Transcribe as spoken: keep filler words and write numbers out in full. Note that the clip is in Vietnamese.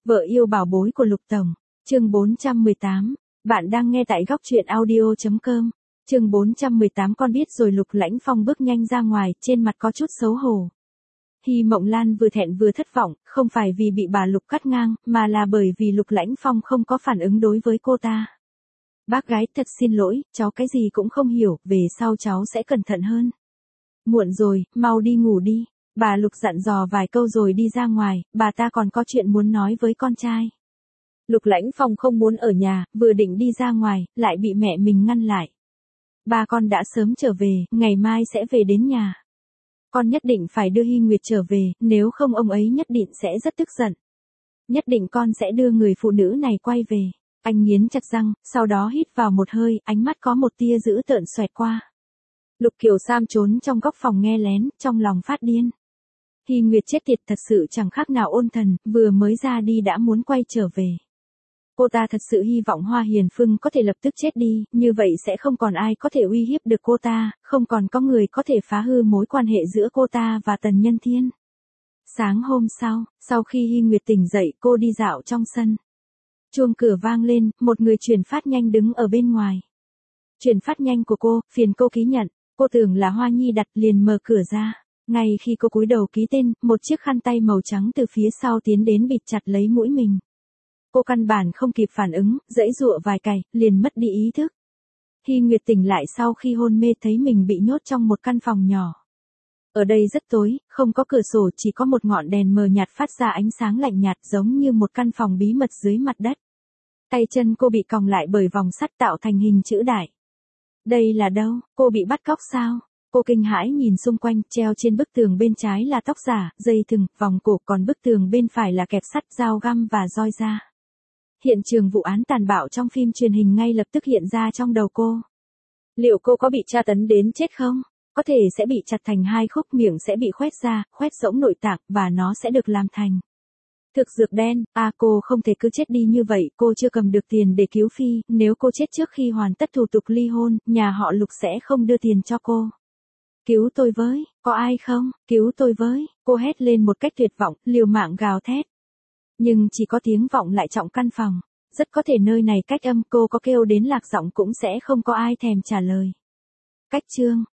Vợ yêu bảo bối của Lục Tổng, chương bốn trăm mười tám, bạn đang nghe tại góc truyện audio chấm com, chương bốn trăm mười tám con biết rồi. Lục Lãnh Phong bước nhanh ra ngoài, trên mặt có chút xấu hổ. Hy Mộng Lan vừa thẹn vừa thất vọng, không phải vì bị bà Lục cắt ngang, mà là bởi vì Lục Lãnh Phong không có phản ứng đối với cô ta. Bác gái thật xin lỗi, cháu cái gì cũng không hiểu, về sau cháu sẽ cẩn thận hơn. Muộn rồi, mau đi ngủ đi. Bà Lục dặn dò vài câu rồi đi ra ngoài, bà ta còn có chuyện muốn nói với con trai. Lục Lãnh Phong không muốn ở nhà, vừa định đi ra ngoài, lại bị mẹ mình ngăn lại. Ba con đã sớm trở về, ngày mai sẽ về đến nhà. Con nhất định phải đưa Hy Nguyệt trở về, nếu không ông ấy nhất định sẽ rất tức giận. Nhất định con sẽ đưa người phụ nữ này quay về. Anh nghiến chặt răng, sau đó hít vào một hơi, ánh mắt có một tia dữ tợn xoẹt qua. Lục Kiều Sam trốn trong góc phòng nghe lén, trong lòng phát điên. Hy Nguyệt chết tiệt thật sự chẳng khác nào ôn thần, vừa mới ra đi đã muốn quay trở về. Cô ta thật sự hy vọng Hoa Hiền Phưng có thể lập tức chết đi, như vậy sẽ không còn ai có thể uy hiếp được cô ta, không còn có người có thể phá hư mối quan hệ giữa cô ta và Tần Nhân Thiên. Sáng hôm sau, sau khi Hy Nguyệt tỉnh dậy, cô đi dạo trong sân. Chuông cửa vang lên, một người chuyển phát nhanh đứng ở bên ngoài. Chuyển phát nhanh của cô, phiền cô ký nhận. Cô tưởng là Hoa Nhi đặt, liền mở cửa ra. Ngay khi cô cúi đầu ký tên, một chiếc khăn tay màu trắng từ phía sau tiến đến bịt chặt lấy mũi mình. Cô căn bản không kịp phản ứng, giãy giụa vài cày, liền mất đi ý thức. Hy Nguyệt tỉnh lại sau khi hôn mê thấy mình bị nhốt trong một căn phòng nhỏ. Ở đây rất tối, không có cửa sổ, chỉ có một ngọn đèn mờ nhạt phát ra ánh sáng lạnh nhạt giống như một căn phòng bí mật dưới mặt đất. Tay chân cô bị còng lại bởi vòng sắt tạo thành hình chữ đại. Đây là đâu? Cô bị bắt cóc sao? Cô kinh hãi nhìn xung quanh, treo trên bức tường bên trái là tóc giả, dây thừng, vòng cổ, còn bức tường bên phải là kẹp sắt, dao găm và roi da. Hiện trường vụ án tàn bạo trong phim truyền hình ngay lập tức hiện ra trong đầu cô. Liệu cô có bị tra tấn đến chết không? Có thể sẽ bị chặt thành hai khúc, miệng sẽ bị khoét ra, khoét rỗng nội tạng, và nó sẽ được làm thành thực dược đen. À, cô không thể cứ chết đi như vậy, cô chưa cầm được tiền để cứu Phi, nếu cô chết trước khi hoàn tất thủ tục ly hôn, nhà họ Lục sẽ không đưa tiền cho cô. Cứu tôi với, có ai không? Cứu tôi với, cô hét lên một cách tuyệt vọng, liều mạng gào thét. Nhưng chỉ có tiếng vọng lại trọng căn phòng, rất có thể nơi này cách âm, cô có kêu đến lạc giọng cũng sẽ không có ai thèm trả lời. Cách chương,